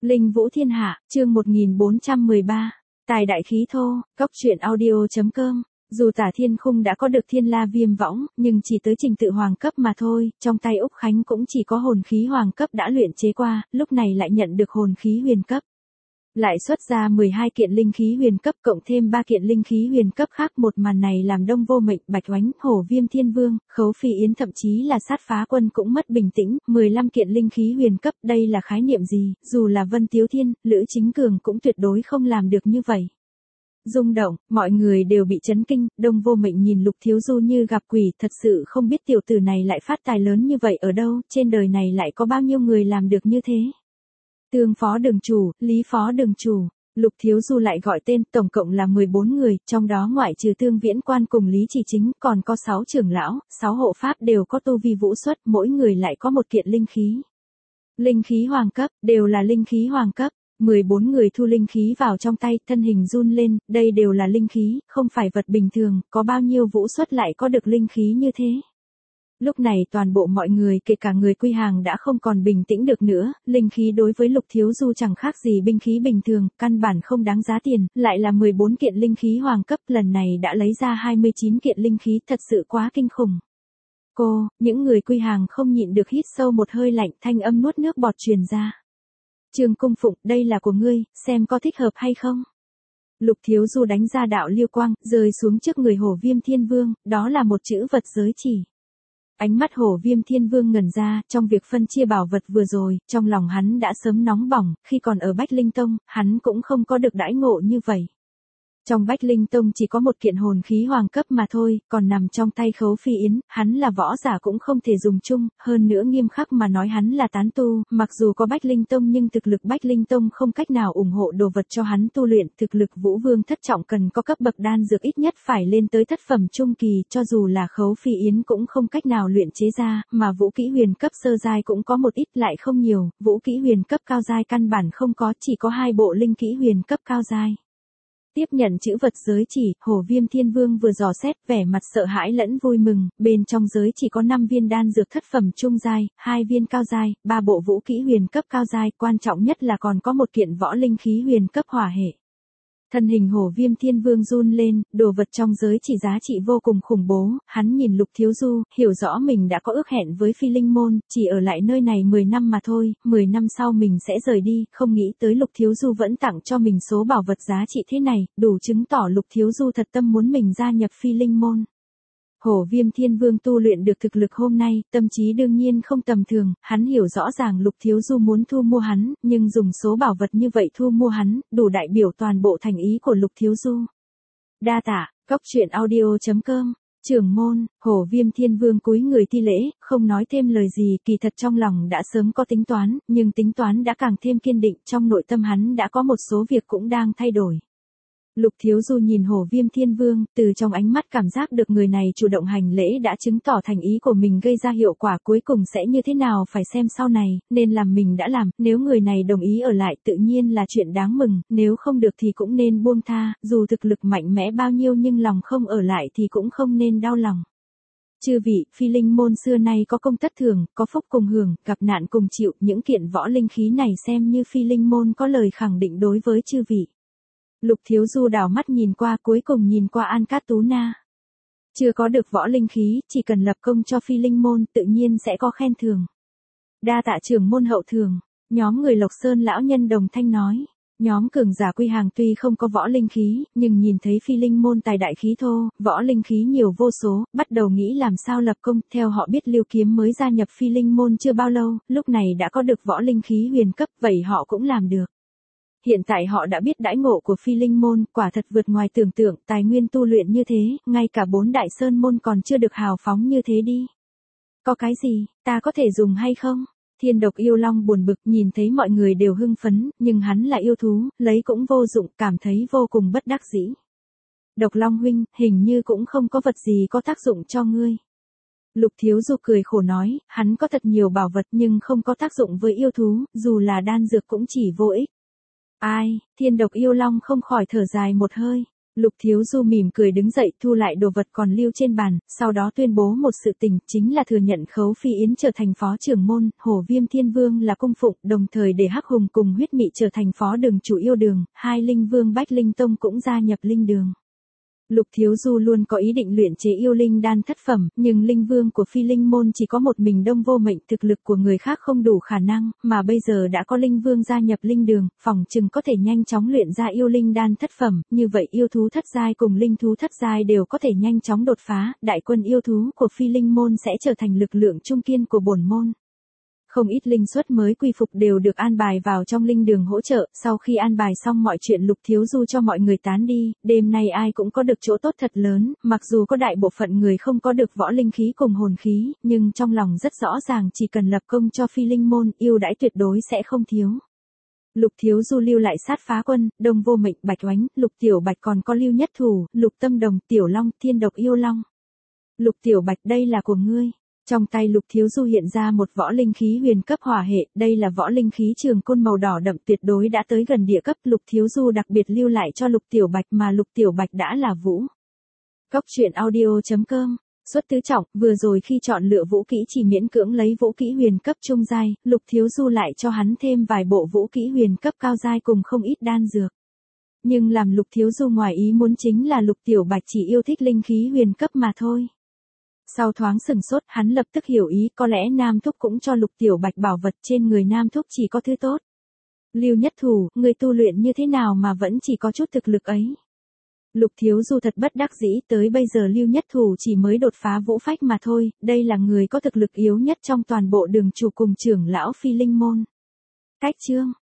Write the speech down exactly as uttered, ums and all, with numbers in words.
Linh Vũ Thiên Hạ, chương một nghìn bốn trăm mười ba. Tài đại khí thô, cóc truyện audio.com. Dù Tả Thiên Khung đã có được Thiên La Viêm võng, nhưng chỉ tới trình tự hoàng cấp mà thôi, trong tay Úc Khánh cũng chỉ có hồn khí hoàng cấp đã luyện chế qua, lúc này lại nhận được hồn khí huyền cấp. Lại xuất ra mười hai kiện linh khí huyền cấp cộng thêm ba kiện linh khí huyền cấp khác, một màn này làm Đông Vô Mệnh, Bạch Oánh, Hổ Viêm Thiên Vương, Khấu Phi Yến thậm chí là Sát Phá Quân cũng mất bình tĩnh, mười lăm kiện linh khí huyền cấp, đây là khái niệm gì, dù là Vân Tiếu Thiên, Lữ Chính Cường cũng tuyệt đối không làm được như vậy. Rung động, mọi người đều bị chấn kinh, Đông Vô Mệnh nhìn Lục Thiếu Du như gặp quỷ, thật sự không biết tiểu tử này lại phát tài lớn như vậy ở đâu, trên đời này lại có bao nhiêu người làm được như thế. Tương Phó Đường Chủ, Lý Phó Đường Chủ, Lục Thiếu Du lại gọi tên, tổng cộng là mười bốn người, trong đó ngoại trừ Tương Viễn Quan cùng Lý Chỉ Chính, còn có sáu trưởng lão, sáu hộ pháp đều có tu vi vũ xuất, mỗi người lại có một kiện linh khí. Linh khí hoàng cấp, đều là linh khí hoàng cấp, mười bốn người thu linh khí vào trong tay, thân hình run lên, đây đều là linh khí, không phải vật bình thường, có bao nhiêu vũ xuất lại có được linh khí như thế. Lúc này toàn bộ mọi người kể cả người quy hàng đã không còn bình tĩnh được nữa, linh khí đối với Lục Thiếu Du chẳng khác gì binh khí bình thường, căn bản không đáng giá tiền, lại là mười bốn kiện linh khí hoàng cấp, lần này đã lấy ra hai mươi chín kiện linh khí, thật sự quá kinh khủng. Cô, những người quy hàng không nhịn được hít sâu một hơi lạnh, thanh âm nuốt nước bọt truyền ra. Trương Cung Phụng, đây là của ngươi, xem có thích hợp hay không? Lục Thiếu Du đánh ra đạo liêu quang, rơi xuống trước người Hổ Viêm Thiên Vương, đó là một chữ vật giới chỉ. Ánh mắt Hổ Viêm Thiên Vương ngẩn ra, trong việc phân chia bảo vật vừa rồi, trong lòng hắn đã sớm nóng bỏng, khi còn ở Bách Linh Tông, hắn cũng không có được đãi ngộ như vậy. Trong Bách Linh Tông chỉ có một kiện hồn khí hoàng cấp mà thôi, còn nằm trong tay Khấu Phi Yến, hắn là võ giả cũng không thể dùng chung, hơn nữa nghiêm khắc mà nói hắn là tán tu, mặc dù có Bách Linh Tông nhưng thực lực Bách Linh Tông không cách nào ủng hộ đồ vật cho hắn tu luyện, thực lực Vũ Vương thất trọng cần có cấp bậc đan dược ít nhất phải lên tới thất phẩm trung kỳ, cho dù là Khấu Phi Yến cũng không cách nào luyện chế ra, mà vũ kỹ huyền cấp sơ giai cũng có một ít lại không nhiều, vũ kỹ huyền cấp cao giai căn bản không có, chỉ có hai bộ linh kỹ huyền cấp cao giai. Tiếp nhận chữ vật giới chỉ, Hổ Viêm Thiên Vương vừa dò xét, vẻ mặt sợ hãi lẫn vui mừng, bên trong giới chỉ có năm viên đan dược thất phẩm trung giai, hai viên cao giai, ba bộ vũ kỹ huyền cấp cao giai, quan trọng nhất là còn có một kiện võ linh khí huyền cấp hỏa hệ. Thân hình Hổ Viêm Thiên Vương run lên, đồ vật trong giới chỉ giá trị vô cùng khủng bố, hắn nhìn Lục Thiếu Du, hiểu rõ mình đã có ước hẹn với Phi Linh Môn, chỉ ở lại nơi này mười năm mà thôi, mười năm sau mình sẽ rời đi, không nghĩ tới Lục Thiếu Du vẫn tặng cho mình số bảo vật giá trị thế này, đủ chứng tỏ Lục Thiếu Du thật tâm muốn mình gia nhập Phi Linh Môn. Hổ Viêm Thiên Vương tu luyện được thực lực hôm nay, tâm trí đương nhiên không tầm thường, hắn hiểu rõ ràng Lục Thiếu Du muốn thu mua hắn, nhưng dùng số bảo vật như vậy thu mua hắn, đủ đại biểu toàn bộ thành ý của Lục Thiếu Du. Đa tạ, cóc truyện audio.com, trưởng môn, Hổ Viêm Thiên Vương cúi người thi lễ, không nói thêm lời gì, kỳ thật trong lòng đã sớm có tính toán, nhưng tính toán đã càng thêm kiên định, trong nội tâm hắn đã có một số việc cũng đang thay đổi. Lục Thiếu Du nhìn Hổ Viêm Thiên Vương, từ trong ánh mắt cảm giác được người này chủ động hành lễ đã chứng tỏ thành ý của mình gây ra hiệu quả cuối cùng sẽ như thế nào phải xem sau này, nên làm mình đã làm, nếu người này đồng ý ở lại tự nhiên là chuyện đáng mừng, nếu không được thì cũng nên buông tha, dù thực lực mạnh mẽ bao nhiêu nhưng lòng không ở lại thì cũng không nên đau lòng. Chư vị, Phi Linh Môn xưa nay có công tất thưởng, có phúc cùng hưởng, gặp nạn cùng chịu, những kiện võ linh khí này xem như Phi Linh Môn có lời khẳng định đối với chư vị. Lục Thiếu Du đảo mắt nhìn qua, cuối cùng nhìn qua An Cát Tú Na. Chưa có được võ linh khí, chỉ cần lập công cho Phi Linh Môn, tự nhiên sẽ có khen thưởng. Đa tạ trưởng môn hậu thưởng, nhóm người Lộc Sơn lão nhân đồng thanh nói. Nhóm cường giả quy hàng tuy không có võ linh khí, nhưng nhìn thấy Phi Linh Môn tài đại khí thô, võ linh khí nhiều vô số, bắt đầu nghĩ làm sao lập công, theo họ biết Lưu Kiếm mới gia nhập Phi Linh Môn chưa bao lâu, lúc này đã có được võ linh khí huyền cấp, vậy họ cũng làm được. Hiện tại họ đã biết đãi ngộ của Phi Linh Môn, quả thật vượt ngoài tưởng tượng, tài nguyên tu luyện như thế, ngay cả bốn đại sơn môn còn chưa được hào phóng như thế đi. Có cái gì, ta có thể dùng hay không? Thiên Độc Yêu Long buồn bực nhìn thấy mọi người đều hưng phấn, nhưng hắn là yêu thú, lấy cũng vô dụng, cảm thấy vô cùng bất đắc dĩ. Độc Long huynh, hình như cũng không có vật gì có tác dụng cho ngươi. Lục Thiếu Du cười khổ nói, hắn có thật nhiều bảo vật nhưng không có tác dụng với yêu thú, dù là đan dược cũng chỉ vô ích. Ai, Thiên Độc Yêu Long không khỏi thở dài một hơi. Lục Thiếu Du mỉm cười đứng dậy thu lại đồ vật còn lưu trên bàn, sau đó tuyên bố một sự tình, chính là thừa nhận Khấu Phi Yến trở thành phó trưởng môn, Hổ Viêm Thiên Vương là cung phụng, đồng thời để Hắc Hùng cùng Huyết Mị trở thành phó đường chủ yêu đường, hai linh vương Bách Linh Tông cũng gia nhập linh đường. Lục Thiếu Du luôn có ý định luyện chế yêu linh đan thất phẩm, nhưng linh vương của phi linh môn chỉ có một mình Đông Vô Mệnh, thực lực của người khác không đủ khả năng, mà bây giờ đã có linh vương gia nhập linh đường, phỏng chừng có thể nhanh chóng luyện ra yêu linh đan thất phẩm, như vậy yêu thú thất giai cùng linh thú thất giai đều có thể nhanh chóng đột phá, đại quân yêu thú của phi linh môn sẽ trở thành lực lượng trung kiên của bổn môn. Không ít linh suất mới quy phục đều được an bài vào trong linh đường hỗ trợ, sau khi an bài xong mọi chuyện Lục Thiếu Du cho mọi người tán đi, đêm nay ai cũng có được chỗ tốt thật lớn, mặc dù có đại bộ phận người không có được võ linh khí cùng hồn khí, nhưng trong lòng rất rõ ràng chỉ cần lập công cho phi linh môn, ưu đãi tuyệt đối sẽ không thiếu. Lục Thiếu Du lưu lại Sát Phá Quân, Đông Vô Mệnh, Bạch Oánh, Lục Tiểu Bạch còn có Lưu Nhất Thủ, Lục Tâm Đồng, Tiểu Long, Thiên Độc Yêu Long. Lục Tiểu Bạch, đây là của ngươi. Trong tay Lục Thiếu Du hiện ra một võ linh khí huyền cấp hỏa hệ, đây là võ linh khí trường côn màu đỏ đậm tuyệt đối đã tới gần địa cấp, Lục Thiếu Du đặc biệt lưu lại cho Lục Tiểu Bạch mà Lục Tiểu Bạch đã là vũ. Cốc truyện audio chấm com. Xuất tứ trọng, vừa rồi khi chọn lựa vũ kỹ chỉ miễn cưỡng lấy vũ kỹ huyền cấp trung giai, Lục Thiếu Du lại cho hắn thêm vài bộ vũ kỹ huyền cấp cao giai cùng không ít đan dược. Nhưng làm Lục Thiếu Du ngoài ý muốn chính là Lục Tiểu Bạch chỉ yêu thích linh khí huyền cấp mà thôi. Sau thoáng sừng sốt, hắn lập tức hiểu ý, có lẽ Nam Thúc cũng cho Lục Tiểu Bạch bảo vật, trên người Nam Thúc chỉ có thứ tốt. Lưu Nhất Thủ, người tu luyện như thế nào mà vẫn chỉ có chút thực lực ấy? Lục Thiếu Du thật bất đắc dĩ, tới bây giờ Lưu Nhất Thủ chỉ mới đột phá vũ phách mà thôi, đây là người có thực lực yếu nhất trong toàn bộ đường chủ cùng trưởng lão phi linh môn. Cách chương